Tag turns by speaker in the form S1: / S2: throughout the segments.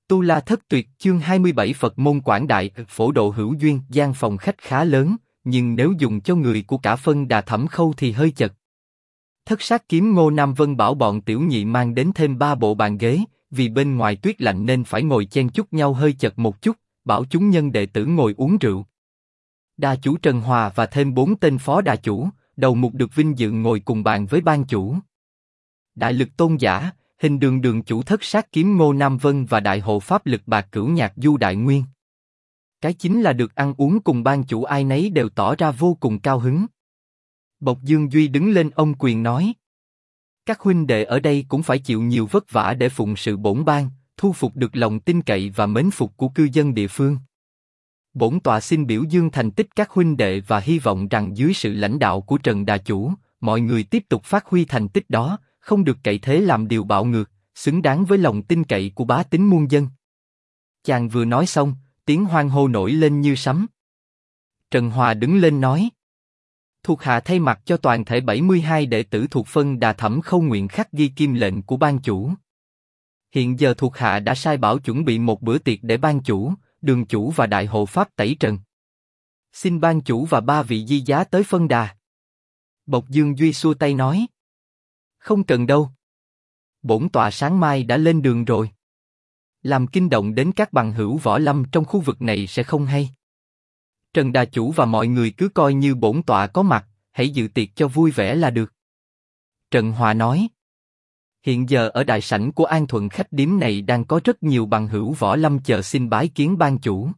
S1: Tu La Thất Tuyệt chương 27 Phật môn quảng đại, phổ độ hữu duyên, gian phòng khách khá lớn, nhưng nếu dùng cho người của cả phân đà Thẩm Khâu thì hơi chật. Thất sát kiếm Ngô Nam Vân bảo bọn tiểu nhị mang đến thêm 3 bộ bàn ghế, vì bên ngoài tuyết lạnh nên phải ngồi chen chúc nhau hơi chật một chút, bảo chúng nhân đệ tử ngồi uống rượu. Đà chủ Trần Hòa và thêm 4 tên phó đà chủ, đầu mục được vinh dự ngồi cùng bàn với ban chủ. Đại lực tôn giả, hình đường đường chủ thất sát kiếm Ngô Nam Vân và đại hộ pháp lực bạc Cửu Nhạc Du Đại Nguyên. Cái chính là được ăn uống cùng ban chủ, ai nấy đều tỏ ra vô cùng cao hứng. Bộc Dương Duy đứng lên ôm quyền nói: các huynh đệ ở đây cũng phải chịu nhiều vất vả để phụng sự bổn ban, thu phục được lòng tin cậy và mến phục của cư dân địa phương. Bổn tọa xin biểu dương thành tích các huynh đệ và hy vọng rằng dưới sự lãnh đạo của Trần Đà Chủ, mọi người tiếp tục phát huy thành tích đó, không được cậy thế làm điều bạo ngược, xứng đáng với lòng tin cậy của bá tính muôn dân. Chàng vừa nói xong, tiếng hoan hô nổi lên như sấm. Trần Hòa đứng lên nói: thuộc hạ thay mặt cho toàn thể 72 đệ tử thuộc phân đà Thẩm Khâu nguyện khắc ghi kim lệnh của ban chủ. Hiện giờ thuộc hạ đã sai bảo chuẩn bị một bữa tiệc để ban chủ, đường chủ và đại hộ pháp tẩy trần. Xin ban chủ và 3 vị di giá tới phân đà. Bộc Dương Duy xua tay nói: không cần đâu. Bổn tọa sáng mai đã lên đường rồi. Làm kinh động đến các bằng hữu võ lâm trong khu vực này sẽ không hay. Trần Đà Chủ và mọi người cứ coi như bổn tọa có mặt, hãy dự tiệc cho vui vẻ là được. Trần Hòa nói: hiện giờ ở đại sảnh của An Thuận khách điếm này đang có rất nhiều bằng hữu võ lâm chờ xin bái kiến ban chủ.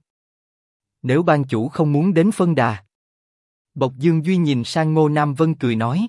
S1: Nếu ban chủ không muốn đến phân đà. Bộc Dương Duy nhìn sang Ngô Nam Vân cười nói: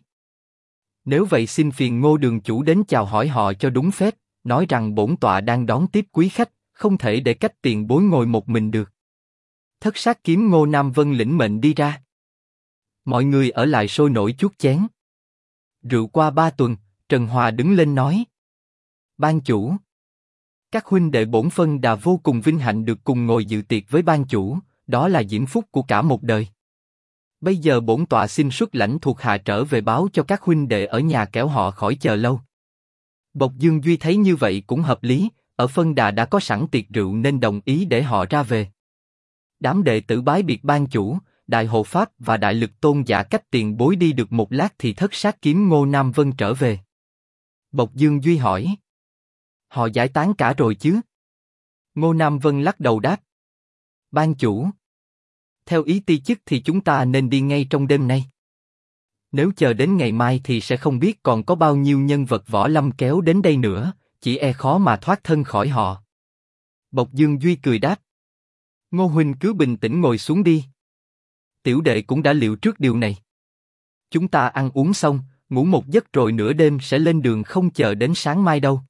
S1: nếu vậy xin phiền Ngô đường chủ đến chào hỏi họ cho đúng phép, nói rằng bổn tọa đang đón tiếp quý khách, không thể để cách tiền bối ngồi một mình được. Thất sát kiếm Ngô Nam Vân lĩnh mệnh đi ra. Mọi người ở lại sôi nổi chuốt chén. Rượu qua 3 tuần, Trần Hòa đứng lên nói: ban chủ, các huynh đệ bổn phân đà vô cùng vinh hạnh được cùng ngồi dự tiệc với ban chủ, đó là diễm phúc của cả một đời. Bây giờ bổn tọa xin xuất lãnh thuộc hạ trở về báo cho các huynh đệ ở nhà kéo họ khỏi chờ lâu. Bộc Dương Duy thấy như vậy cũng hợp lý, ở phân đà đã có sẵn tiệc rượu nên đồng ý để họ ra về. Đám đệ tử bái biệt ban chủ, đại hộ pháp và đại lực tôn giả cách tiền bối đi được một lát thì thất sát kiếm Ngô Nam Vân trở về. Bộc Dương Duy hỏi: họ giải tán cả rồi chứ? Ngô Nam Vân lắc đầu đáp: ban chủ, theo ý ti chức thì chúng ta nên đi ngay trong đêm nay. Nếu chờ đến ngày mai thì sẽ không biết còn có bao nhiêu nhân vật võ lâm kéo đến đây nữa, chỉ e khó mà thoát thân khỏi họ. Bộc Dương Duy cười đáp: Ngô huynh cứ bình tĩnh ngồi xuống đi. Tiểu đệ cũng đã liệu trước điều này. Chúng ta ăn uống xong, ngủ một giấc rồi nửa đêm sẽ lên đường, không chờ đến sáng mai đâu.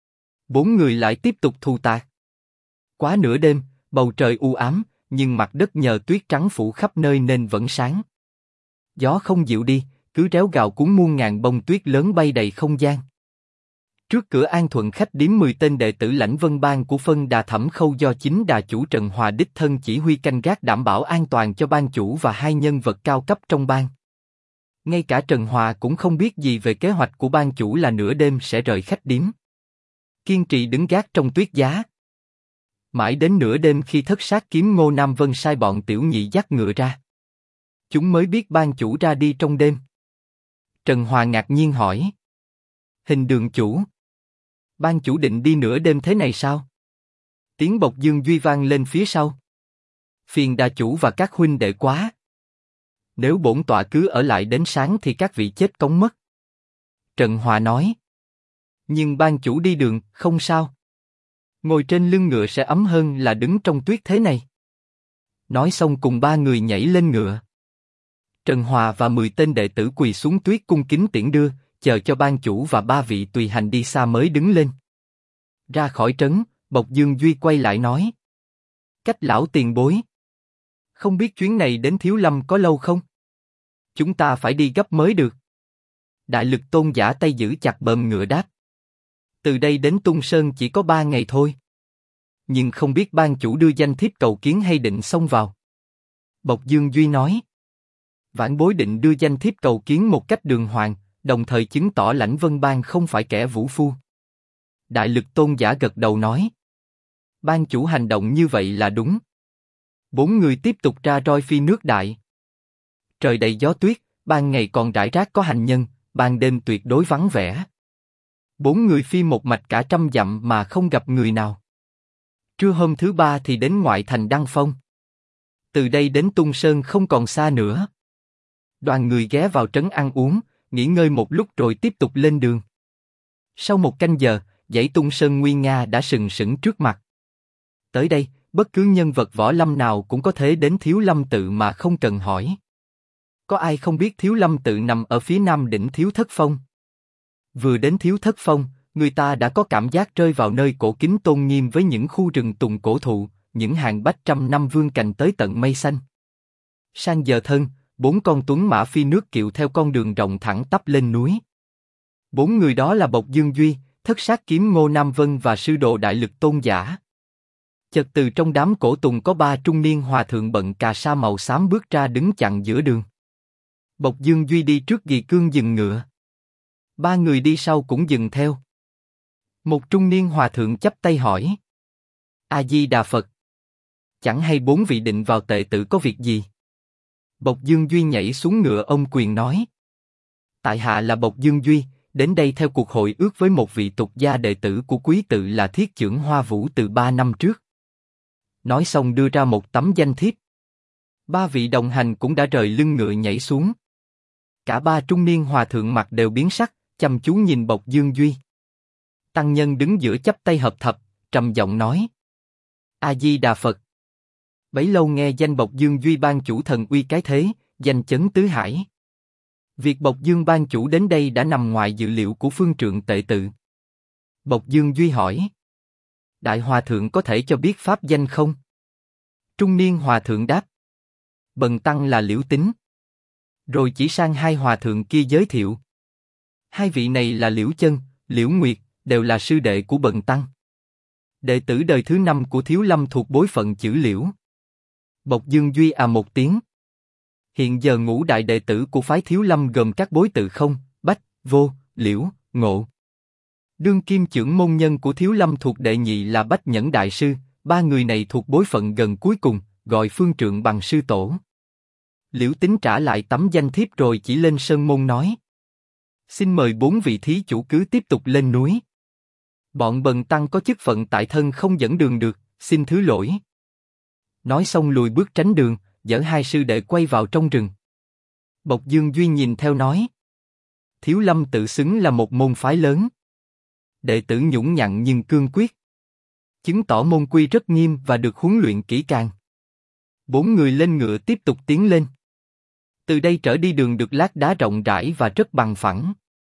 S1: 4 người lại tiếp tục thù tạc. Quá nửa đêm, bầu trời u ám, nhưng mặt đất nhờ tuyết trắng phủ khắp nơi nên vẫn sáng. Gió không dịu đi, cứ réo gào cuốn muôn ngàn bông tuyết lớn bay đầy không gian. Trước cửa An Thuận khách điếm 10 tên đệ tử lãnh vân bang của phân đà Thẩm Khâu do chính đà chủ Trần Hòa đích thân chỉ huy canh gác đảm bảo an toàn cho ban chủ và 2 nhân vật cao cấp trong bang. Ngay cả Trần Hòa cũng không biết gì về kế hoạch của ban chủ là nửa đêm sẽ rời khách điếm. Kiên trì đứng gác trong tuyết giá. Mãi đến nửa đêm khi thất sát kiếm Ngô Nam Vân sai bọn tiểu nhị dắt ngựa ra, chúng mới biết ban chủ ra đi trong đêm. Trần Hòa ngạc nhiên hỏi: hình đường chủ, ban chủ định đi nửa đêm thế này sao? Tiếng Bộc Dương Duy vang lên phía sau: phiền đà chủ và các huynh đệ quá. Nếu bổn tọa cứ ở lại đến sáng thì các vị chết cống mất. Trần Hòa nói: nhưng ban chủ đi đường, không sao. Ngồi trên lưng ngựa sẽ ấm hơn là đứng trong tuyết thế này. Nói xong cùng 3 người nhảy lên ngựa. Trần Hòa và 10 tên đệ tử quỳ xuống tuyết cung kính tiễn đưa, chờ cho ban chủ và 3 vị tùy hành đi xa mới đứng lên. Ra khỏi trấn, Bộc Dương Duy quay lại nói: cách lão tiền bối, không biết chuyến này đến Thiếu Lâm có lâu không? Chúng ta phải đi gấp mới được. Đại lực tôn giả tay giữ chặt bờm ngựa đáp: từ đây đến Tung Sơn chỉ có 3 ngày thôi. Nhưng không biết ban chủ đưa danh thiếp cầu kiến hay định xông vào. Bộc Dương Duy nói: vãn bối định đưa danh thiếp cầu kiến một cách đường hoàng, đồng thời chứng tỏ lãnh vân bang không phải kẻ vũ phu. Đại lực tôn giả gật đầu nói: Ban chủ hành động như vậy là đúng. 4 người tiếp tục ra roi phi nước đại. Trời đầy gió tuyết, ban ngày còn rải rác có hành nhân, ban đêm tuyệt đối vắng vẻ. 4 người phi một mạch cả 100 dặm mà không gặp người nào. Trưa hôm thứ 3 thì đến ngoại thành Đăng Phong. Từ đây đến Tung Sơn không còn xa nữa. Đoàn người ghé vào trấn ăn uống, nghỉ ngơi một lúc rồi tiếp tục lên đường. Sau 1 canh giờ, dãy Tung Sơn nguy nga đã sừng sững trước mặt. Tới đây, bất cứ nhân vật võ lâm nào cũng có thể đến Thiếu Lâm Tự mà không cần hỏi. Có ai không biết Thiếu Lâm Tự nằm ở phía nam đỉnh Thiếu Thất Phong? Vừa đến Thiếu Thất Phong, người ta đã có cảm giác rơi vào nơi cổ kính tôn nghiêm với những khu rừng tùng cổ thụ, những hàng bách trăm năm vươn cành tới tận mây xanh. Sang giờ thân, 4 con tuấn mã phi nước kiệu theo con đường rộng thẳng tắp lên núi. 4 người đó là Bộc Dương Duy, Thất Sát Kiếm Ngô Nam Vân và sư đồ Đại Lực Tôn Giả. Chợt từ trong đám cổ tùng có 3 trung niên hòa thượng bận cà sa màu xám bước ra đứng chặn giữa đường. Bộc Dương Duy đi trước ghi cương dừng ngựa. 3 người đi sau cũng dừng theo. Một trung niên hòa thượng chắp tay hỏi: A Di Đà Phật, chẳng hay 4 vị định vào tệ tự có việc gì? Bộc Dương Duy nhảy xuống ngựa ôm quyền nói: Tại hạ là Bộc Dương Duy, đến đây theo cuộc hội ước với một vị tục gia đệ tử của quý tự là Thiết Chưởng Hoa Vũ từ 3 năm trước. Nói xong đưa ra một tấm danh thiếp. 3 vị đồng hành cũng đã rời lưng ngựa nhảy xuống. Cả 3 trung niên hòa thượng mặt đều biến sắc, chăm chú nhìn Bộc Dương Duy. Tăng nhân đứng giữa chắp tay hợp thập, trầm giọng nói: A Di Đà Phật. Bấy lâu nghe danh Bộc Dương Duy ban chủ thần uy cái thế, danh chấn tứ hải. Việc Bộc Dương ban chủ đến đây đã nằm ngoài dự liệu của phương trượng tệ tự. Bộc Dương Duy hỏi: Đại hòa thượng có thể cho biết pháp danh không? Trung niên hòa thượng đáp: Bần tăng là Liễu Tính. Rồi chỉ sang 2 hòa thượng kia giới thiệu. 2 vị này là Liễu Chân, Liễu Nguyệt, đều là sư đệ của bần tăng. Đệ tử đời thứ 5 của Thiếu Lâm thuộc bối phận chữ Liễu. Bộc Dương Duy một tiếng. Hiện giờ ngũ đại đệ tử của phái Thiếu Lâm gồm các bối tự Không, Bách, Vô, Liễu, Ngộ. Đương kim trưởng môn nhân của Thiếu Lâm thuộc đệ nhị là Bách Nhẫn đại sư, 3 người này thuộc bối phận gần cuối cùng, gọi phương trượng bằng sư tổ. Liễu Tính trả lại tấm danh thiếp rồi chỉ lên sơn môn nói: Xin mời 4 vị thí chủ cứ tiếp tục lên núi. Bọn bần tăng có chức phận tại thân không dẫn đường được, xin thứ lỗi. Nói xong lùi bước tránh đường, dẫn 2 sư đệ quay vào trong rừng. Bộc Dương Duy nhìn theo nói: Thiếu Lâm tự xứng là một môn phái lớn. Đệ tử nhũng nhặn nhưng cương quyết. Chứng tỏ môn quy rất nghiêm và được huấn luyện kỹ càng. 4 người lên ngựa tiếp tục tiến lên. Từ đây trở đi đường được lát đá rộng rãi và rất bằng phẳng.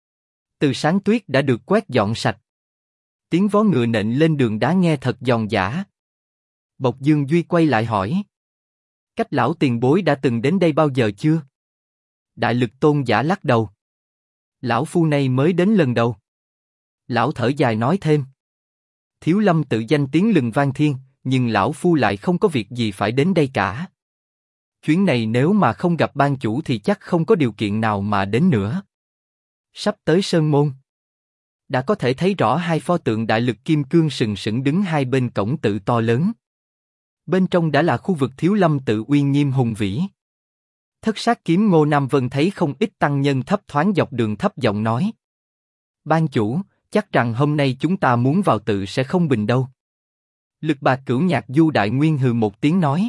S1: Từ sáng tuyết đã được quét dọn sạch. Tiếng vó ngựa nện lên đường đá nghe thật giòn giã. Bộc Dương Duy quay lại hỏi: Cách lão tiền bối đã từng đến đây bao giờ chưa? Đại Lực Tôn Giả lắc đầu: Lão phu này mới đến lần đầu. Lão thở dài nói thêm: Thiếu Lâm tự danh tiếng lừng vang thiên, nhưng lão phu lại không có việc gì phải đến đây cả. Chuyến này nếu mà không gặp ban chủ thì chắc không có điều kiện nào mà đến nữa. Sắp tới Sơn Môn, đã có thể thấy rõ 2 pho tượng Đại Lực Kim Cương sừng sững đứng hai bên cổng tự to lớn. Bên trong đã là khu vực Thiếu Lâm tự uy nghiêm hùng vĩ. Thất Sát Kiếm Ngô Nam Vân thấy không ít tăng nhân thấp thoáng dọc đường thấp giọng nói: Ban chủ, chắc rằng hôm nay chúng ta muốn vào tự sẽ không bình đâu. Lực Bạc Cửu Nhạc Du Đại Nguyên hừ một tiếng nói: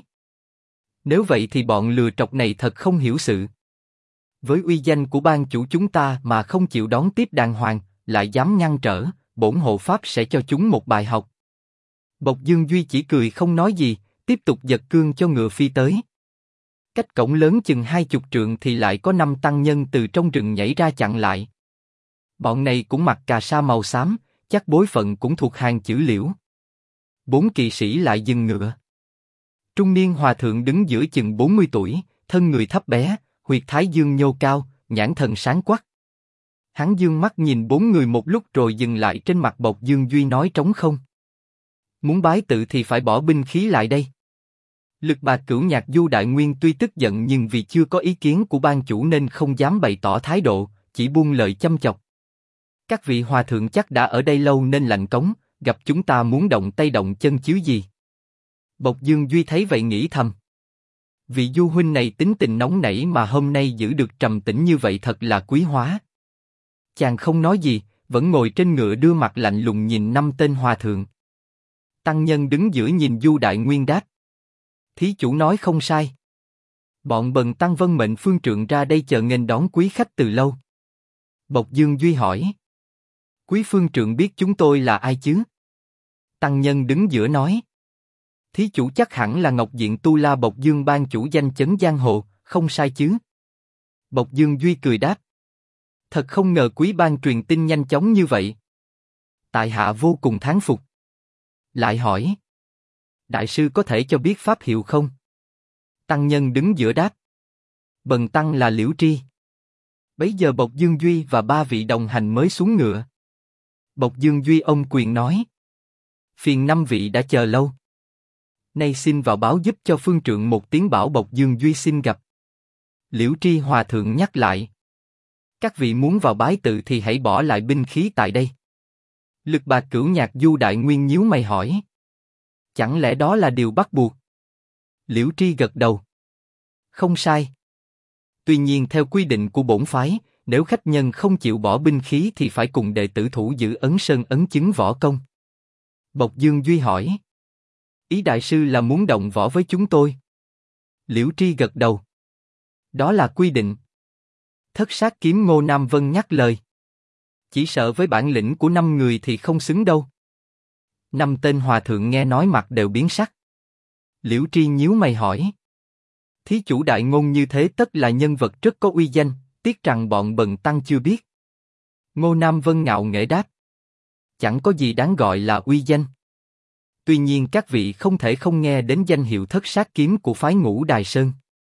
S1: Nếu vậy thì bọn lừa trọc này thật không hiểu sự. Với uy danh của ban chủ chúng ta mà không chịu đón tiếp đàng hoàng, lại dám ngăn trở, bổn hộ pháp sẽ cho chúng một bài học. Bộc Dương Duy chỉ cười không nói gì, tiếp tục giật cương cho ngựa phi tới. Cách cổng lớn chừng 20 trượng thì lại có 5 tăng nhân từ trong rừng nhảy ra chặn lại. Bọn này cũng mặc cà sa màu xám, chắc bối phận cũng thuộc hàng chữ Liễu. 4 kỵ sĩ lại dừng ngựa. Trung niên hòa thượng đứng giữa chừng 40 tuổi, thân người thấp bé, huyệt thái dương nhô cao, nhãn thần sáng quắc. Hắn dương mắt nhìn 4 người một lúc rồi dừng lại trên mặt Bộc Dương Duy nói trống không. Muốn bái tự thì phải bỏ binh khí lại đây. Lực Bạc Cửu Nhạc Du Đại Nguyên tuy tức giận nhưng vì chưa có ý kiến của ban chủ nên không dám bày tỏ thái độ, chỉ buông lời châm chọc. Các vị hòa thượng chắc đã ở đây lâu nên lạnh cống, gặp chúng ta muốn động tay động chân chứ gì. Bộc Dương Duy thấy vậy nghĩ thầm. Vị Du huynh này tính tình nóng nảy mà hôm nay giữ được trầm tĩnh như vậy thật là quý hóa. Chàng không nói gì, vẫn ngồi trên ngựa đưa mặt lạnh lùng nhìn 5 tên hòa thượng. Tăng nhân đứng giữa nhìn Du Đại Nguyên đáp. Thí chủ nói không sai. Bọn bần tăng vân mệnh phương trượng ra đây chờ nghênh đón quý khách từ lâu. Bộc Dương Duy hỏi. Quý phương trượng biết chúng tôi là ai chứ? Tăng nhân đứng giữa nói. Thí chủ chắc hẳn là Ngọc Diện Tu La Bộc Dương ban chủ danh chấn giang hồ, không sai chứ? Bộc Dương Duy cười đáp. Thật không ngờ quý ban truyền tin nhanh chóng như vậy. Tại hạ vô cùng thán phục. Lại hỏi. Đại sư có thể cho biết pháp hiệu không? Tăng nhân đứng giữa đáp. Bần tăng là Liễu Tri. Bấy giờ Bộc Dương Duy và 3 vị đồng hành mới xuống ngựa. Bộc Dương Duy ôm quyền nói. Phiền 5 vị đã chờ lâu. Nay xin vào báo giúp cho phương trượng một tiếng bảo Bộc Dương Duy xin gặp. Liễu Tri hòa thượng nhắc lại. Các vị muốn vào bái tự thì hãy bỏ lại binh khí tại đây. Lực Bạc Cửu Nhạc Du Đại Nguyên nhíu mày hỏi. Chẳng lẽ đó là điều bắt buộc? Liễu Tri gật đầu. Không sai. Tuy nhiên theo quy định của bổn phái, nếu khách nhân không chịu bỏ binh khí thì phải cùng đệ tử thủ giữ ấn sơn ấn chứng võ công. Bộc Dương Duy hỏi. Ý đại sư là muốn động võ với chúng tôi? Liễu Tri gật đầu. Đó là quy định. Thất sát kiếm Ngô Nam Vân nhắc lời. Chỉ sợ với bản lĩnh của 5 người thì không xứng đâu. 5 tên hòa thượng nghe nói mặt đều biến sắc. Liễu Tri nhíu mày hỏi. Thí chủ đại ngôn như thế tất là nhân vật rất có uy danh, tiếc rằng bọn bần tăng chưa biết. Ngô Nam Vân ngạo nghễ đáp. Chẳng có gì đáng gọi là uy danh. Tuy nhiên các vị không thể không nghe đến danh hiệu thất sát kiếm của phái Ngũ Đài Sơn.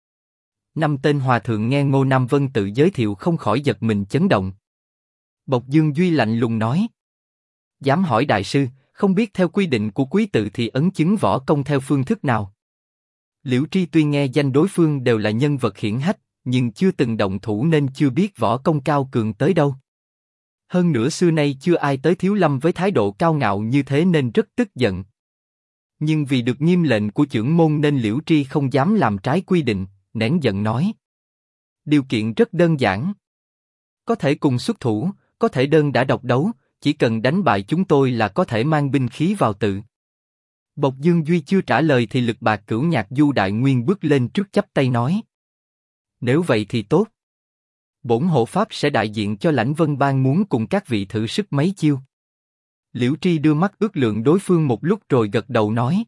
S1: 5 tên hòa thượng nghe Ngô Nam Vân tự giới thiệu không khỏi giật mình chấn động. Bộc Dương Duy lạnh lùng nói. Dám hỏi đại sư, không biết theo quy định của quý tự thì ấn chứng võ công theo phương thức nào? Liễu Tri tuy nghe danh đối phương đều là nhân vật hiển hách, nhưng chưa từng động thủ nên chưa biết võ công cao cường tới đâu. Hơn nữa xưa nay chưa ai tới Thiếu Lâm với thái độ cao ngạo như thế nên rất tức giận. Nhưng vì được nghiêm lệnh của chưởng môn nên Liễu Tri không dám làm trái quy định, nén giận nói. Điều kiện rất đơn giản. Có thể cùng xuất thủ, có thể đơn đả độc đấu, chỉ cần đánh bại chúng tôi là có thể mang binh khí vào tự. Bộc Dương Duy chưa trả lời thì Lực Bạc Cửu Nhạc Du Đại Nguyên bước lên trước chắp tay nói. Nếu vậy thì tốt. Bổn hộ pháp sẽ đại diện cho Lãnh Vân Bang muốn cùng các vị thử sức mấy chiêu. Liễu Tri đưa mắt ước lượng đối phương một lúc rồi gật đầu nói.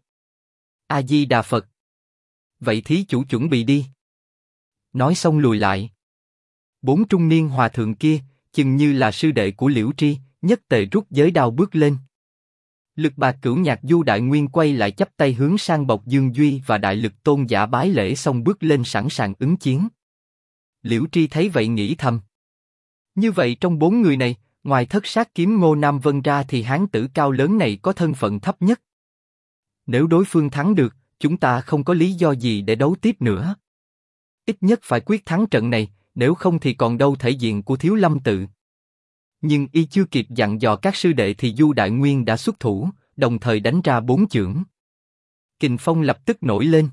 S1: A Di Đà Phật. Vậy thí chủ chuẩn bị đi. Nói xong lùi lại. 4 trung niên hòa thượng kia, chừng như là sư đệ của Liễu Tri, nhất tề rút giới đao bước lên. Lực Bạc Cửu Nhạc Du Đại Nguyên quay lại chắp tay hướng sang Bộc Dương Duy và Đại Lực Tôn giả bái lễ xong bước lên sẵn sàng ứng chiến. Liễu Tri thấy vậy nghĩ thầm. Như vậy trong 4 người này, ngoài thất sát kiếm Ngô Nam Vân ra thì hán tử cao lớn này có thân phận thấp nhất. Nếu đối phương thắng được, chúng ta không có lý do gì để đấu tiếp nữa. Ít nhất phải quyết thắng trận này, nếu không thì còn đâu thể diện của Thiếu Lâm tự. Nhưng y chưa kịp dặn dò các sư đệ thì Du Đại Nguyên đã xuất thủ, đồng thời đánh ra 4 chưởng. Kình phong lập tức nổi lên.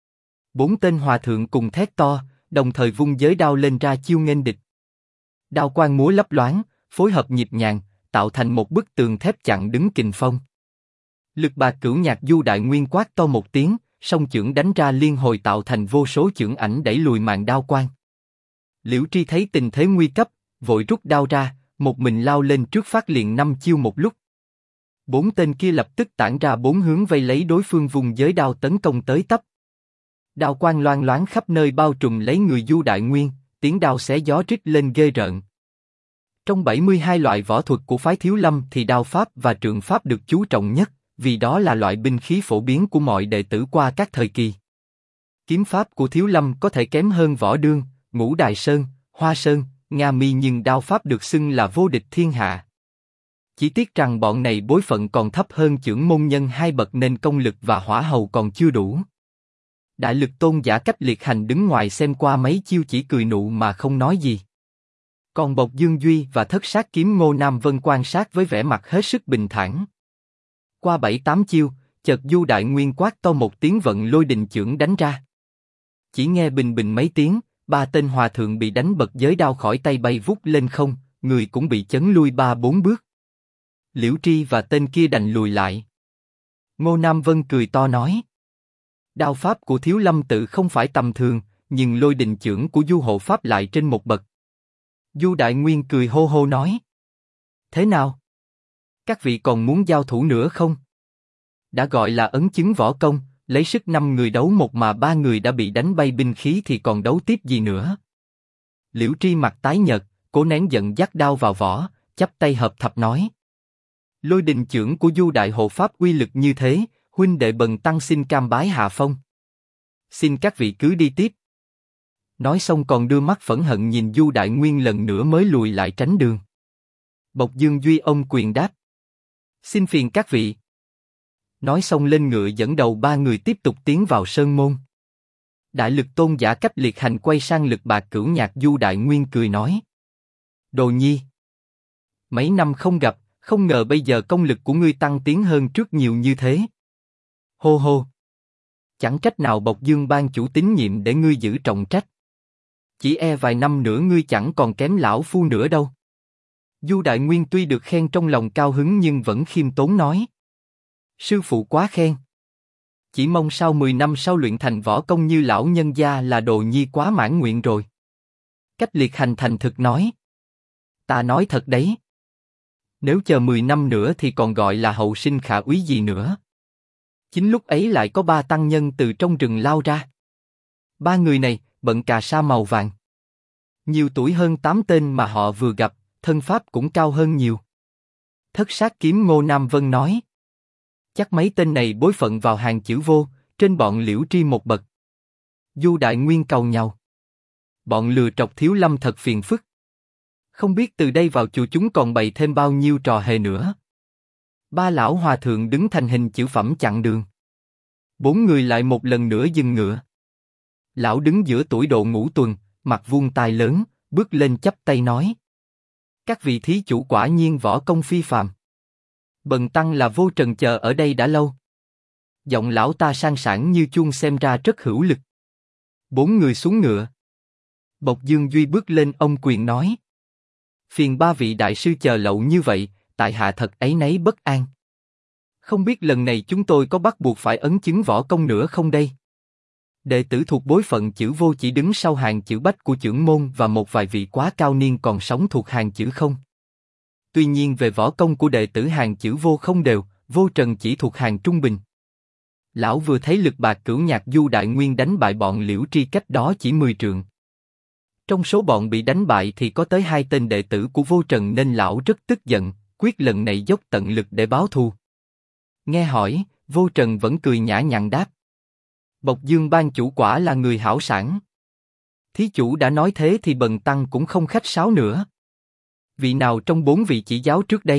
S1: 4 tên hòa thượng cùng thét to, đồng thời vung giới đao lên ra chiêu nghênh địch. Đao quang múa lấp loáng, phối hợp nhịp nhàng, tạo thành một bức tường thép chặn đứng kình phong. Lực Bạc Cửu Nhạc Du Đại Nguyên quát to một tiếng, song chưởng đánh ra liên hồi tạo thành vô số chưởng ảnh đẩy lùi màn đao quang. Liễu Tri thấy tình thế nguy cấp, vội rút đao ra, một mình lao lên trước phát liền 5 chiêu một lúc. 4 tên kia lập tức tản ra 4 hướng vây lấy đối phương vùng giới đao tấn công tới tấp. Đao quang loang loáng khắp nơi bao trùm lấy người Du Đại Nguyên, tiếng đao xé gió rít lên ghê rợn. Trong 72 loại võ thuật của phái Thiếu Lâm thì đao pháp và trượng pháp được chú trọng nhất, vì đó là loại binh khí phổ biến của mọi đệ tử qua các thời kỳ. Kiếm pháp của Thiếu Lâm có thể kém hơn Võ Đương, Ngũ Đài Sơn, Hoa Sơn, Nga Mi nhưng đao pháp được xưng là vô địch thiên hạ. Chỉ tiếc rằng bọn này bối phận còn thấp hơn chưởng môn nhân 2 bậc nên công lực và hỏa hầu còn chưa đủ. Đại Lực Tôn giả Cách Liệt Hành đứng ngoài xem qua mấy chiêu chỉ cười nụ mà không nói gì. Còn Bộc Dương Duy và thất sát kiếm Ngô Nam Vân quan sát với vẻ mặt hết sức bình thản. Qua 7-8 chiêu, chợt Du Đại Nguyên quát to một tiếng vận lôi đình chưởng đánh ra. Chỉ nghe bình bình mấy tiếng, ba tên hòa thượng bị đánh bật giới đao khỏi tay bay vút lên không, người cũng bị chấn lui 3-4 bước. Liễu Tri và tên kia đành lùi lại. Ngô Nam Vân cười to nói: đao pháp của Thiếu Lâm tự không phải tầm thường, nhưng lôi đình chưởng của Du hộ pháp lại trên một bậc. Du Đại Nguyên cười hô hô nói: thế nào? Các vị còn muốn giao thủ nữa không? Đã gọi là ấn chứng võ công, lấy sức 5 người đấu một mà 3 người đã bị đánh bay binh khí thì còn đấu tiếp gì nữa? Liễu Tri mặt tái nhợt, cố nén giận dắt đao vào vỏ, chắp tay hợp thập nói: lôi đình chưởng của Du đại hộ pháp uy lực như thế, huynh đệ Bần tăng xin cam bái hạ phong. Xin các vị cứ đi tiếp. Nói xong còn đưa mắt phẫn hận nhìn Du Đại Nguyên lần nữa mới lùi lại tránh đường. Bộc Dương Duy ông quyền đáp: xin phiền các vị. Nói xong lên ngựa dẫn đầu 3 người tiếp tục tiến vào sơn môn. Đại Lực tôn giả Cách Liệt Hành quay sang Lực Bạc Cửu Nhạc Du Đại Nguyên cười nói: Đồ Nhi, mấy năm không gặp, không ngờ bây giờ công lực của ngươi tăng tiến hơn trước nhiều như thế. Hô hô. Chẳng trách nào Bộc Dương ban chủ tín nhiệm để ngươi giữ trọng trách. Chỉ e vài năm nữa ngươi chẳng còn kém lão phu nữa đâu. Du Đại Nguyên tuy được khen trong lòng cao hứng nhưng vẫn khiêm tốn nói: sư phụ quá khen. Chỉ mong sau 10 năm sau luyện thành võ công như lão nhân gia là Đồ Nhi quá mãn nguyện rồi. Cách Liệt Hành thành thực nói: ta nói thật đấy. Nếu chờ 10 năm nữa thì còn gọi là hậu sinh khả úy gì nữa. Chính lúc ấy lại có 3 tăng nhân từ trong rừng lao ra. 3 người này bận cà sa màu vàng, nhiều tuổi hơn 8 tên mà họ vừa gặp, thân pháp cũng cao hơn nhiều. Thất sát kiếm Ngô Nam Vân nói: chắc mấy tên này bối phận vào hàng chữ vô, trên bọn Liễu Tri một bậc. Du Đại Nguyên cầu nhau: bọn lừa trọc Thiếu Lâm thật phiền phức. Không biết từ đây vào chùa chúng còn bày thêm bao nhiêu trò hề nữa. 3 lão hòa thượng đứng thành hình chữ phẩm chặn đường. 4 người lại một lần nữa dừng ngựa. Lão đứng giữa tuổi độ ngũ tuần, mặt vuông tai lớn, bước lên chắp tay nói: các vị thí chủ quả nhiên võ công phi phàm. Bần tăng là Vô Trần chờ ở đây đã lâu. Giọng lão ta sang sảng như chuông xem ra rất hữu lực. 4 người xuống ngựa. Bộc Dương Duy bước lên ông quyền nói: phiền 3 vị đại sư chờ lậu như vậy, tại hạ thật áy náy bất an. Không biết lần này chúng tôi có bắt buộc phải ấn chứng võ công nữa không đây? Đệ tử thuộc bối phận chữ Vô chỉ đứng sau hàng chữ Bách của chưởng môn và một vài vị quá cao niên còn sống thuộc hàng chữ Không. Tuy nhiên về võ công của đệ tử hàng chữ Vô không đều, Vô Trần chỉ thuộc hàng trung bình. Lão vừa thấy Lực Bạc Cửu Nhạc Du Đại Nguyên đánh bại bọn Liễu Tri cách đó chỉ 10 trượng. Trong số bọn bị đánh bại thì có tới 2 tên đệ tử của Vô Trần nên lão rất tức giận, quyết lần này dốc tận lực để báo thù. Nghe hỏi, Vô Trần vẫn cười nhã nhặn đáp: Bộc Dương ban chủ quả là người hảo sảng. Thí chủ đã nói thế thì bần tăng cũng không khách sáo nữa. Vị nào trong 4 vị chỉ giáo trước đây?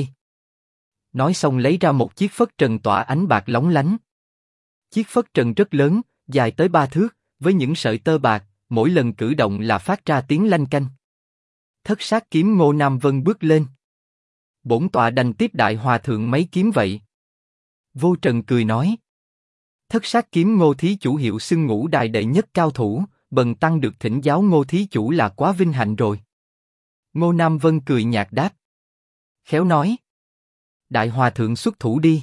S1: Nói xong lấy ra một chiếc phất trần tỏa ánh bạc lóng lánh. Chiếc phất trần rất lớn, dài tới 3 thước, với những sợi tơ bạc, mỗi lần cử động là phát ra tiếng lanh canh. Thất sát kiếm Ngô Nam Vân bước lên: bổn tọa đành tiếp đại hòa thượng mấy kiếm vậy. Vô Trần cười nói: thất sát kiếm Ngô thí chủ hiệu xưng ngũ đài đệ nhất cao thủ, bần tăng được thỉnh giáo Ngô thí chủ là quá vinh hạnh rồi. Ngô Nam Vân cười nhạt đáp: khéo nói. Đại hòa thượng xuất thủ đi.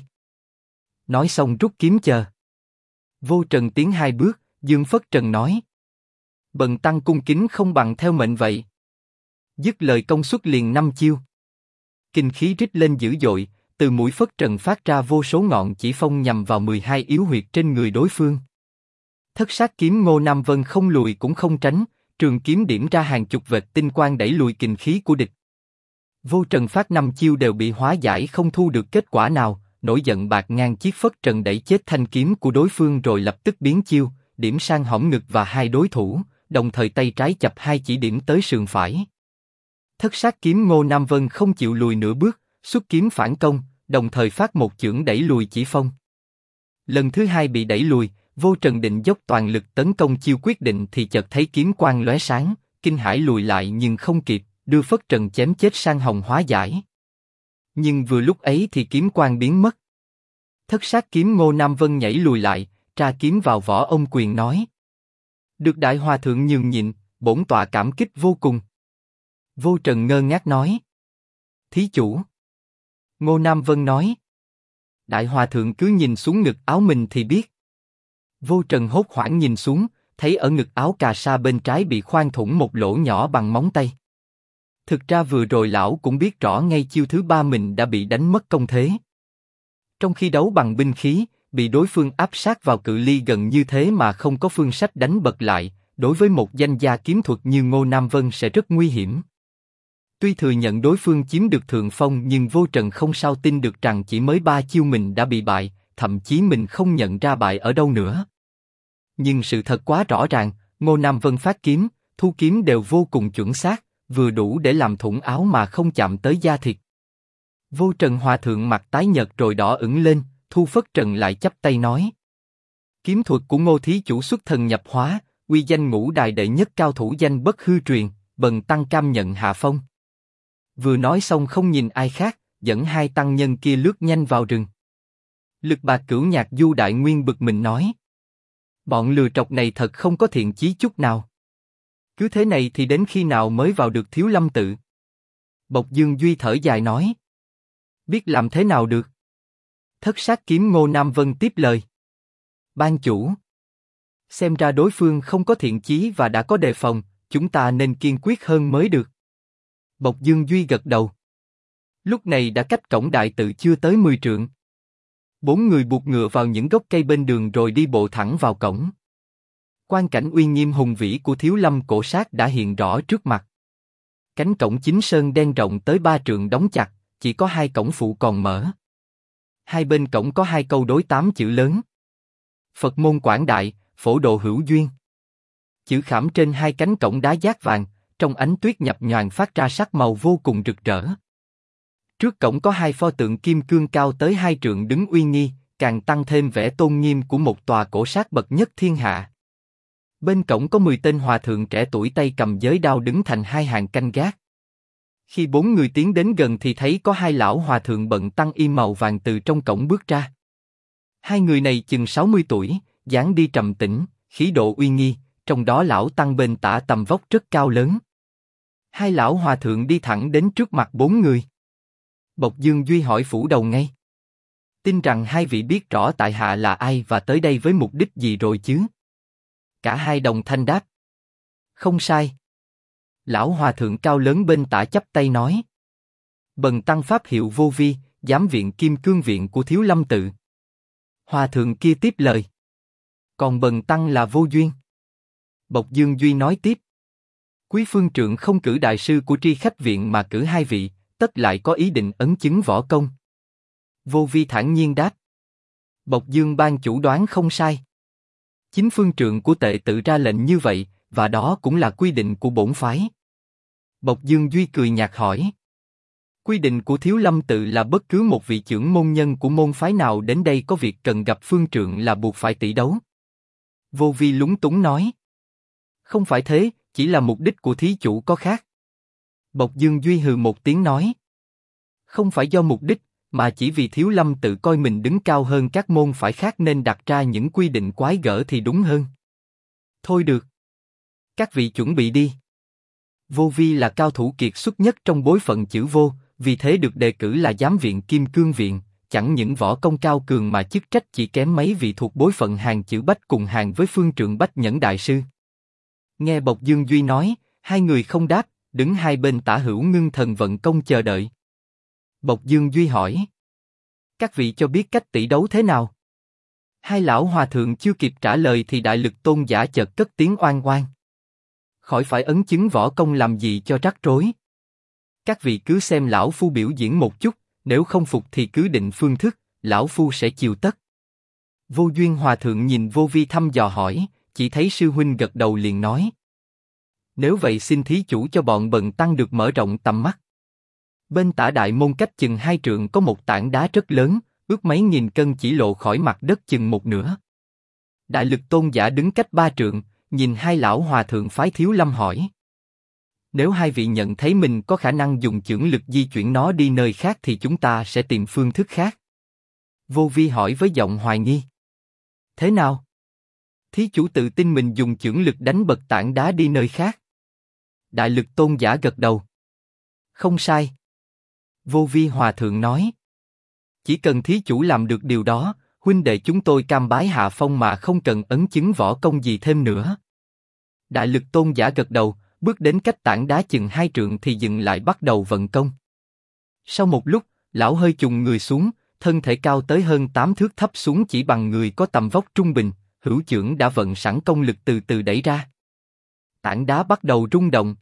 S1: Nói xong rút kiếm chờ. Vô Trần tiến 2 bước, Dương phất trần nói: bần tăng cung kính không bằng theo mệnh vậy. Dứt lời công suất liền 5 chiêu. Kinh khí rít lên dữ dội, từ mũi phất trần phát ra vô số ngọn chỉ phong nhằm vào 12 yếu huyệt trên người đối phương. Thất sát kiếm Ngô Nam Vân không lùi cũng không tránh, trường kiếm điểm ra hàng chục vệt tinh quang đẩy lùi kình khí của địch. Vô Trần phát 5 chiêu đều bị hóa giải không thu được kết quả nào, nổi giận bạt ngang chiếc phất trần đẩy chết thanh kiếm của đối phương rồi lập tức biến chiêu, điểm sang hõm ngực và 2 đối thủ, đồng thời tay trái chập 2 chỉ điểm tới sườn phải. Thất sát kiếm Ngô Nam Vân không chịu lùi nửa bước, xuất kiếm phản công, đồng thời phát một chưởng đẩy lùi chỉ phong. Lần thứ 2 bị đẩy lùi, Vô Trần định dốc toàn lực tấn công chiêu quyết định thì chợt thấy kiếm quang lóe sáng, kinh hãi lùi lại nhưng không kịp, đưa phất trần chém chết sang hồng hóa giải. Nhưng vừa lúc ấy thì kiếm quang biến mất. Thất sát kiếm Ngô Nam Vân nhảy lùi lại, tra kiếm vào vỏ ông quyền nói. Được đại hòa thượng nhường nhịn, bổn tọa cảm kích vô cùng. Vô Trần ngơ ngác nói. Thí chủ. Ngô Nam Vân nói. Đại hòa thượng cứ nhìn xuống ngực áo mình thì biết. Vô Trần hốt hoảng nhìn xuống, thấy ở ngực áo cà sa bên trái bị khoan thủng một lỗ nhỏ bằng móng tay. Thực ra vừa rồi lão cũng biết rõ ngay chiêu thứ ba mình đã bị đánh mất công thế. Trong khi đấu bằng binh khí, bị đối phương áp sát vào cự ly gần như thế mà không có phương sách đánh bật lại, đối với một danh gia kiếm thuật như Ngô Nam Vân sẽ rất nguy hiểm. Tuy thừa nhận đối phương chiếm được thượng phong nhưng Vô Trần không sao tin được rằng chỉ mới 3 chiêu mình đã bị bại, thậm chí mình không nhận ra bại ở đâu nữa. Nhưng sự thật quá rõ ràng, Ngô Nam Vân phát kiếm, thu kiếm đều vô cùng chuẩn xác, vừa đủ để làm thủng áo mà không chạm tới da thịt. Vô Trần hòa thượng mặt tái nhợt rồi đỏ ửng lên, Thu Phất Trần lại chắp tay nói. Kiếm thuật của Ngô thí chủ xuất thần nhập hóa, uy danh ngũ đài đệ nhất cao thủ danh bất hư truyền, bần tăng cam nhận hạ phong. Vừa nói xong không nhìn ai khác, dẫn hai tăng nhân kia lướt nhanh vào rừng. Lực Bạc Cửu Nhạc Du Đại Nguyên bực mình nói. Bọn lừa trọc này thật không có thiện chí chút nào. Cứ thế này thì đến khi nào mới vào được Thiếu Lâm tự? Bộc Dương Duy thở dài nói. Biết làm thế nào được? Thất sát kiếm Ngô Nam Vân tiếp lời. Ban chủ. Xem ra đối phương không có thiện chí và đã có đề phòng, chúng ta nên kiên quyết hơn mới được. Bộc Dương Duy gật đầu. Lúc này đã cách cổng đại tự chưa tới 10 trượng. 4 người buộc ngựa vào những gốc cây bên đường rồi đi bộ thẳng vào cổng. Quang cảnh uy nghiêm hùng vĩ của Thiếu Lâm cổ sát đã hiện rõ trước mặt. Cánh cổng chính sơn đen rộng tới 3 trượng đóng chặt, chỉ có 2 cổng phụ còn mở. Hai bên cổng có 2 câu đối 8 chữ lớn. Phật môn quảng đại, phổ độ hữu duyên. Chữ khảm trên 2 cánh cổng đá dát vàng, trong ánh tuyết nhập nhoàng phát ra sắc màu vô cùng rực rỡ. Trước cổng có 2 pho tượng kim cương cao tới 2 trượng đứng uy nghi, càng tăng thêm vẻ tôn nghiêm của một tòa cổ sát bậc nhất thiên hạ. Bên cổng có 10 tên hòa thượng trẻ tuổi tay cầm giới đao đứng thành 2 hàng canh gác. Khi 4 người tiến đến gần thì thấy có 2 lão hòa thượng bận tăng y màu vàng từ trong cổng bước ra. 2 người này chừng 60 tuổi, dáng đi trầm tĩnh, khí độ uy nghi, trong đó lão tăng bên tả tầm vóc rất cao lớn. 2 lão hòa thượng đi thẳng đến trước mặt 4 người. Bộc Dương Duy hỏi phủ đầu ngay. Tin rằng 2 vị biết rõ tại hạ là ai và tới đây với mục đích gì rồi chứ? Cả 2 đồng thanh đáp. Không sai. Lão hòa thượng cao lớn bên tả chắp tay nói. Bần tăng pháp hiệu Vô Vi, giám viện Kim Cương viện của Thiếu Lâm tự. Hòa thượng kia tiếp lời. Còn bần tăng là Vô Duyên. Bộc Dương Duy nói tiếp. Quý phương trượng không cử đại sư của Tri Khách viện mà cử 2 vị, tất lại có ý định ấn chứng võ công. Vô Vi thản nhiên đáp. Bộc Dương ban chủ đoán không sai. Chính phương trượng của tệ tự ra lệnh như vậy, và đó cũng là quy định của bổn phái. Bộc Dương Duy cười nhạt hỏi. Quy định của Thiếu Lâm tự là bất cứ một vị trưởng môn nhân của môn phái nào đến đây có việc cần gặp phương trượng là buộc phải tỷ đấu. Vô Vi lúng túng nói. Không phải thế, chỉ là mục đích của thí chủ có khác. Bộc Dương Duy hừ một tiếng nói. Không phải do mục đích, mà chỉ vì Thiếu Lâm tự coi mình đứng cao hơn các môn phái khác nên đặt ra những quy định quái gở thì đúng hơn. Thôi được. Các vị chuẩn bị đi. Vô Vi là cao thủ kiệt xuất nhất trong bối phận chữ Vô, vì thế được đề cử là giám viện Kim Cương viện, chẳng những võ công cao cường mà chức trách chỉ kém mấy vị thuộc bối phận hàng chữ Bách cùng hàng với phương trượng Bách Nhẫn đại sư. Nghe Bộc Dương Duy nói, 2 người không đáp, đứng hai bên tả hữu ngưng thần vận công chờ đợi. Bộc Dương Duy hỏi. Các vị cho biết cách tỷ đấu thế nào? 2 lão hòa thượng chưa kịp trả lời thì Đại Lực Tôn giả chợt cất tiếng oan oan. Khỏi phải ấn chứng võ công làm gì cho rắc rối. Các vị cứ xem lão phu biểu diễn một chút, nếu không phục thì cứ định phương thức, lão phu sẽ chiều tất. Vô Duyên hòa thượng nhìn Vô Vi thăm dò hỏi, chỉ thấy sư huynh gật đầu liền nói. Nếu vậy xin thí chủ cho bọn bần tăng được mở rộng tầm mắt. Bên tả đại môn cách chừng 2 trượng có một tảng đá rất lớn, ước mấy nghìn cân chỉ lộ khỏi mặt đất chừng một nửa. Đại Lực Tôn giả đứng cách 3 trượng, nhìn 2 lão hòa thượng phái Thiếu Lâm hỏi. Nếu 2 vị nhận thấy mình có khả năng dùng chưởng lực di chuyển nó đi nơi khác thì chúng ta sẽ tìm phương thức khác. Vô Vi hỏi với giọng hoài nghi. Thế nào? Thí chủ tự tin mình dùng chưởng lực đánh bật tảng đá đi nơi khác. Đại Lực Tôn giả gật đầu. Không sai. Vô Vi Hòa Thượng nói. Chỉ cần thí chủ làm được điều đó, huynh đệ chúng tôi cam bái hạ phong mà không cần ấn chứng võ công gì thêm nữa. Đại Lực Tôn giả gật đầu, bước đến cách tảng đá chừng 2 trượng thì dừng lại bắt đầu vận công. Sau một lúc, lão hơi chùng người xuống, thân thể cao tới hơn 8 thước thấp xuống chỉ bằng người có tầm vóc trung bình, hữu chưởng đã vận sẵn công lực từ từ đẩy ra. Tảng đá bắt đầu rung động.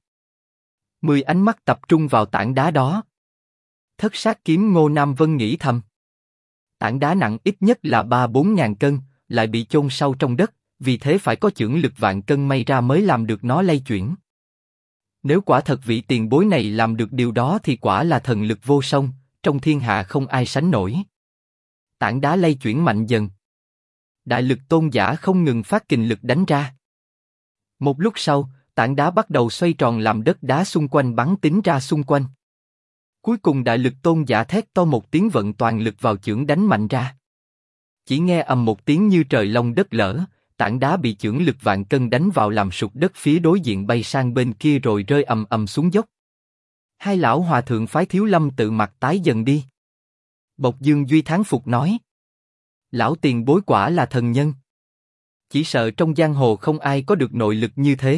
S1: 10 ánh mắt tập trung vào tảng đá đó. Thất sát kiếm Ngô Nam Vân nghĩ thầm. Tảng đá nặng ít nhất là 3-4 ngàn cân, lại bị chôn sâu trong đất, vì thế phải có chưởng lực vạn cân may ra mới làm được nó lay chuyển. Nếu quả thật vị tiền bối này làm được điều đó thì quả là thần lực vô song, trong thiên hạ không ai sánh nổi. Tảng đá lay chuyển mạnh dần. Đại Lực Tôn giả không ngừng phát kình lực đánh ra. Một lúc sau, tảng đá bắt đầu xoay tròn làm đất đá xung quanh bắn tín ra xung quanh. Cuối cùng Đại Lực Tôn giả thét to một tiếng vận toàn lực vào chưởng đánh mạnh ra. Chỉ nghe ầm một tiếng như trời long đất lở, tảng đá bị chưởng lực vạn cân đánh vào làm sụt đất phía đối diện bay sang bên kia rồi rơi ầm ầm xuống dốc. Hai lão hòa thượng phái Thiếu Lâm tự mặt tái dần đi. Bộc Dương Duy thán phục nói. Lão tiền bối quả là thần nhân. Chỉ sợ trong giang hồ không ai có được nội lực như thế.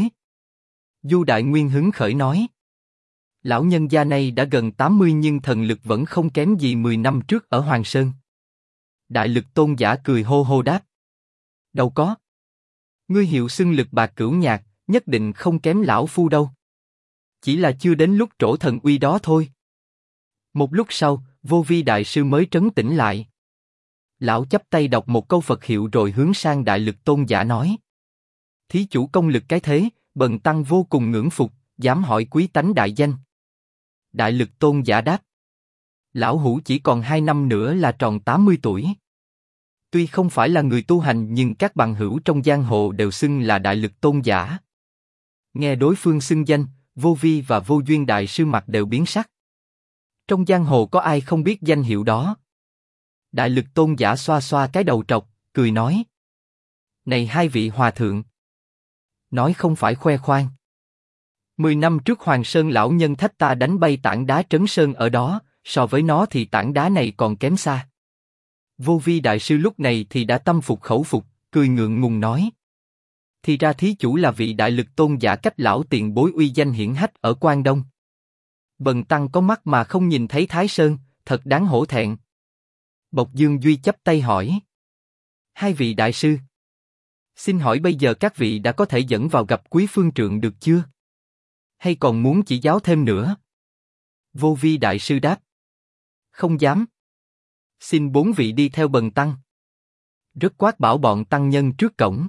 S1: Du Đại Nguyên hứng khởi nói. Lão nhân gia này đã gần 80 nhưng thần lực vẫn không kém gì 10 năm trước ở Hoàng Sơn. Đại Lực Tôn giả cười hô hô đáp. Đâu có. Ngươi hiệu xưng lực bạc cửu nhạc, nhất định không kém lão phu đâu. Chỉ là chưa đến lúc trổ thần uy đó thôi. Một lúc sau, Vô Vi đại sư mới trấn tĩnh lại. Lão chắp tay đọc một câu Phật hiệu rồi hướng sang Đại Lực Tôn giả nói. Thí chủ công lực cái thế, bần tăng vô cùng ngưỡng phục, dám hỏi quý tánh đại danh. Đại Lực Tôn giả đáp. Lão hủ chỉ còn 2 năm nữa là tròn 80 tuổi. Tuy không phải là người tu hành nhưng các bằng hữu trong giang hồ đều xưng là Đại Lực Tôn giả. Nghe đối phương xưng danh, Vô Vi và Vô Duyên đại sư mặt đều biến sắc. Trong giang hồ có ai không biết danh hiệu đó? Đại Lực Tôn giả xoa xoa cái đầu trọc, cười nói. Này hai vị hòa thượng. Nói không phải khoe khoang. 10 năm trước Hoàng Sơn lão nhân thách ta đánh bay tảng đá Trấn Sơn ở đó, so với nó thì tảng đá này còn kém xa. Vô Vi đại sư lúc này thì đã tâm phục khẩu phục, cười ngượng ngùng nói. Thì ra thí chủ là vị Đại Lực Tôn giả cách lão tiền bối uy danh hiển hách ở Quan Đông. Bần tăng có mắt mà không nhìn thấy Thái Sơn, thật đáng hổ thẹn. Bộc Dương Duy chắp tay hỏi. Hai vị đại sư. Xin hỏi bây giờ các vị đã có thể dẫn vào gặp Quý Phương Trượng được chưa? Hay còn muốn chỉ giáo thêm nữa? Vô Vi đại sư đáp. Không dám. Xin 4 vị đi theo bần tăng. Rất quát bảo bọn tăng nhân trước cổng.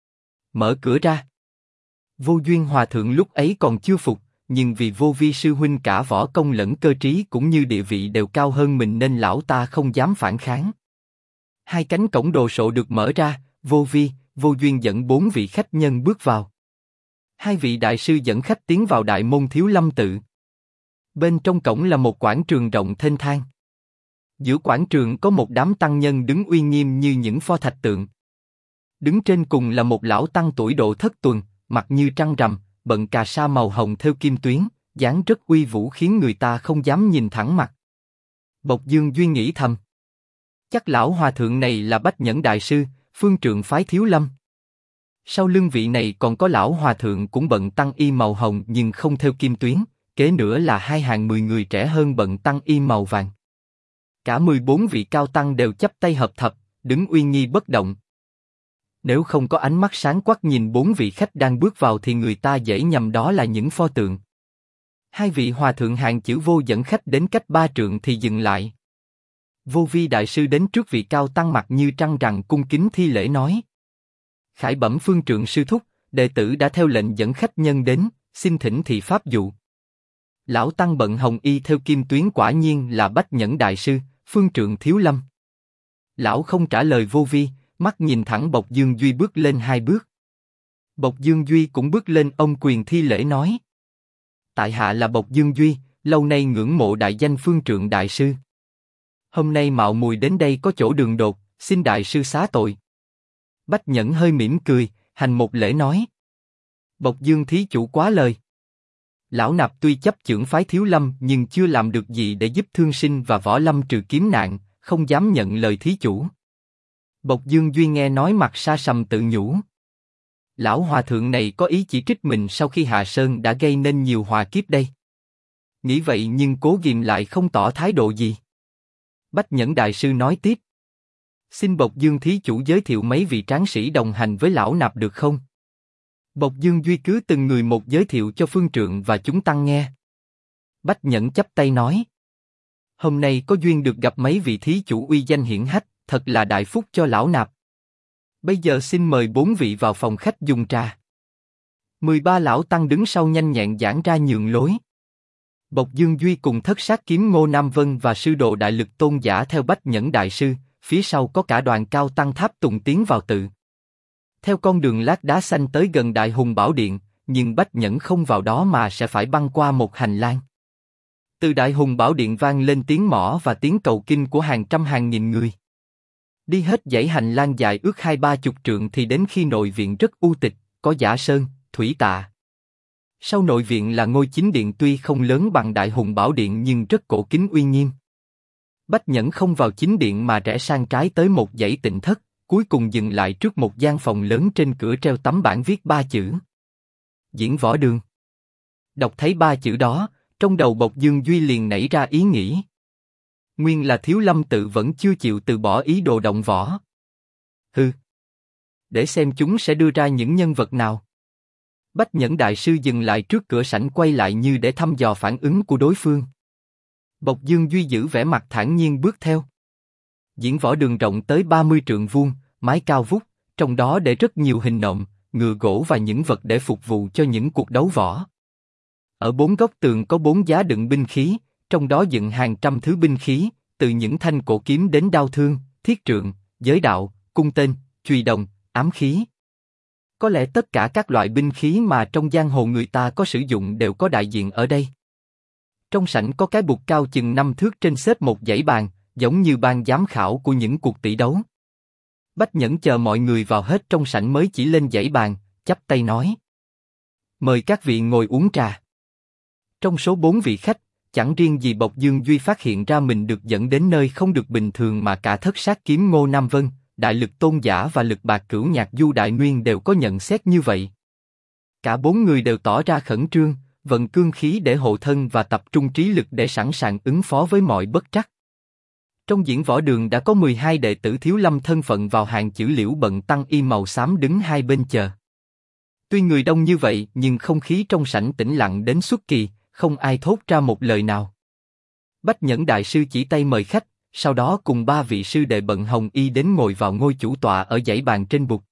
S1: Mở cửa ra. Vô Duyên hòa thượng lúc ấy còn chưa phục, nhưng vì Vô Vi sư huynh cả võ công lẫn cơ trí cũng như địa vị đều cao hơn mình nên lão ta không dám phản kháng. Hai cánh cổng đồ sộ được mở ra, Vô Vi, Vô Duyên dẫn 4 vị khách nhân bước vào. Hai vị đại sư dẫn khách tiến vào đại môn Thiếu Lâm tự. Bên trong cổng là một quảng trường rộng thênh thang. Giữa quảng trường có một đám tăng nhân đứng uy nghiêm như những pho thạch tượng. Đứng trên cùng là một lão tăng tuổi độ thất tuần, mặt như trăng rằm, bận cà sa màu hồng thêu kim tuyến, dáng rất uy vũ khiến người ta không dám nhìn thẳng mặt. Bộc Dương Duy nghĩ thầm. Chắc lão hòa thượng này là Bách Nhẫn đại sư, phương trượng phái Thiếu Lâm. Sau lưng vị này còn có lão hòa thượng cũng bận tăng y màu hồng nhưng không thêu kim tuyến, kế nữa là hai hàng 10 người trẻ hơn bận tăng y màu vàng. Cả 14 vị cao tăng đều chắp tay hợp thập, đứng uy nghi bất động. Nếu không có ánh mắt sáng quắc nhìn 4 vị khách đang bước vào thì người ta dễ nhầm đó là những pho tượng. Hai vị hòa thượng hàng chữ Vô dẫn khách đến cách 3 trượng thì dừng lại. Vô Vi đại sư đến trước vị cao tăng mặt như trăng rằng cung kính thi lễ nói. Khải bẩm phương trượng sư thúc, đệ tử đã theo lệnh dẫn khách nhân đến, xin thỉnh thị pháp dụ. Lão tăng bận hồng y theo kim tuyến quả nhiên là Bách Nhẫn đại sư, phương trượng Thiếu Lâm. Lão không trả lời Vô Vi, mắt nhìn thẳng Bộc Dương Duy bước lên 2 bước. Bộc Dương Duy cũng bước lên ôm quyền thi lễ nói. Tại hạ là Bộc Dương Duy, lâu nay ngưỡng mộ đại danh phương trượng đại sư. Hôm nay mạo muội đến đây có chỗ đường đột, xin đại sư xá tội. Bách Nhẫn hơi mỉm cười, hành một lễ nói. Bộc Dương thí chủ quá lời. Lão nạp tuy chấp chưởng phái Thiếu Lâm nhưng chưa làm được gì để giúp thương sinh và võ lâm trừ kiếm nạn, không dám nhận lời thí chủ. Bộc Dương Duy nghe nói mặt sa sầm tự nhủ. Lão hòa thượng này có ý chỉ trích mình sau khi hạ sơn đã gây nên nhiều họa kiếp đây. Nghĩ vậy nhưng Cố Ghìm lại không tỏ thái độ gì. Bách Nhẫn đại sư nói tiếp. Xin Bộc Dương thí chủ giới thiệu mấy vị tráng sĩ đồng hành với lão nạp được không? Bộc Dương Duy cứ từng người một giới thiệu cho phương trượng và chúng tăng nghe. Bách Nhẫn chắp tay nói. Hôm nay có duyên được gặp mấy vị thí chủ uy danh hiển hách, thật là đại phúc cho lão nạp. Bây giờ xin mời 4 vị vào phòng khách dùng trà. 13 lão tăng đứng sau nhanh nhẹn giãn ra nhường lối. Bộc Dương Duy cùng Thất Sát Kiếm Ngô Nam Vân và sư đồ Đại Lực Tôn giả theo Bách Nhẫn đại sư, phía sau có cả đoàn cao tăng tháp tùng tiến vào tự. Theo con đường lát đá xanh tới gần Đại Hùng Bảo Điện, nhưng Bách Nhẫn không vào đó mà sẽ phải băng qua một hành lang. Từ Đại Hùng Bảo Điện vang lên tiếng mõ và tiếng cầu kinh của hàng trăm hàng nghìn người. Đi hết dãy hành lang dài ước 20-30 trượng thì đến khi nội viện rất u tịch, có Giả Sơn, Thủy Tạ. Sau nội viện là ngôi chính điện tuy không lớn bằng Đại Hùng Bảo Điện nhưng rất cổ kính uy nghiêm. Bách Nhẫn không vào chính điện mà rẽ sang trái tới một dãy tịnh thất, cuối cùng dừng lại trước một gian phòng lớn trên cửa treo tấm bảng viết 3 chữ. Diễn Võ Đường. Đọc thấy 3 chữ đó, trong đầu Bộc Dương Duy liền nảy ra ý nghĩ. Nguyên là Thiếu Lâm tự vẫn chưa chịu từ bỏ ý đồ động võ. Hừ. Để xem chúng sẽ đưa ra những nhân vật nào. Bách Nhẫn đại sư dừng lại trước cửa sảnh quay lại như để thăm dò phản ứng của đối phương. Bộc Dương Duy giữ vẻ mặt thản nhiên bước theo. Diễn Võ Đường rộng tới 30 trượng vuông, mái cao vút, trong đó để rất nhiều hình nộm, ngựa gỗ và những vật để phục vụ cho những cuộc đấu võ. Ở 4 góc tường có 4 giá đựng binh khí, trong đó dựng hàng trăm thứ binh khí, từ những thanh cổ kiếm đến đao thương, thiết trượng, giới đạo, cung tên, chùy đồng, ám khí. Có lẽ tất cả các loại binh khí mà trong giang hồ người ta có sử dụng đều có đại diện ở đây. Trong sảnh có cái bục cao chừng 5 thước trên xếp một dãy bàn, giống như ban giám khảo của những cuộc tỷ đấu. Bách Nhẫn chờ mọi người vào hết trong sảnh mới chỉ lên dãy bàn, chắp tay nói. Mời các vị ngồi uống trà. Trong số 4 vị khách, chẳng riêng gì Bộc Dương Duy phát hiện ra mình được dẫn đến nơi không được bình thường mà cả Thất Sát Kiếm Ngô Nam Vân, Đại Lực Tôn giả và Lực Bạc Cửu Nhạc Du Đại Nguyên đều có nhận xét như vậy. Cả 4 người đều tỏ ra khẩn trương, vận cương khí để hộ thân và tập trung trí lực để sẵn sàng ứng phó với mọi bất trắc. Trong Diễn Võ Đường đã có 12 đệ tử Thiếu Lâm thân phận vào hàng chữ liễu bận tăng y màu xám đứng hai bên chờ. Tuy người đông như vậy nhưng không khí trong sảnh tĩnh lặng đến xuất kỳ, không ai thốt ra một lời nào. Bách Nhẫn đại sư chỉ tay mời khách, sau đó cùng 3 vị sư đệ bận hồng y đến ngồi vào ngôi chủ tọa ở dãy bàn trên bục.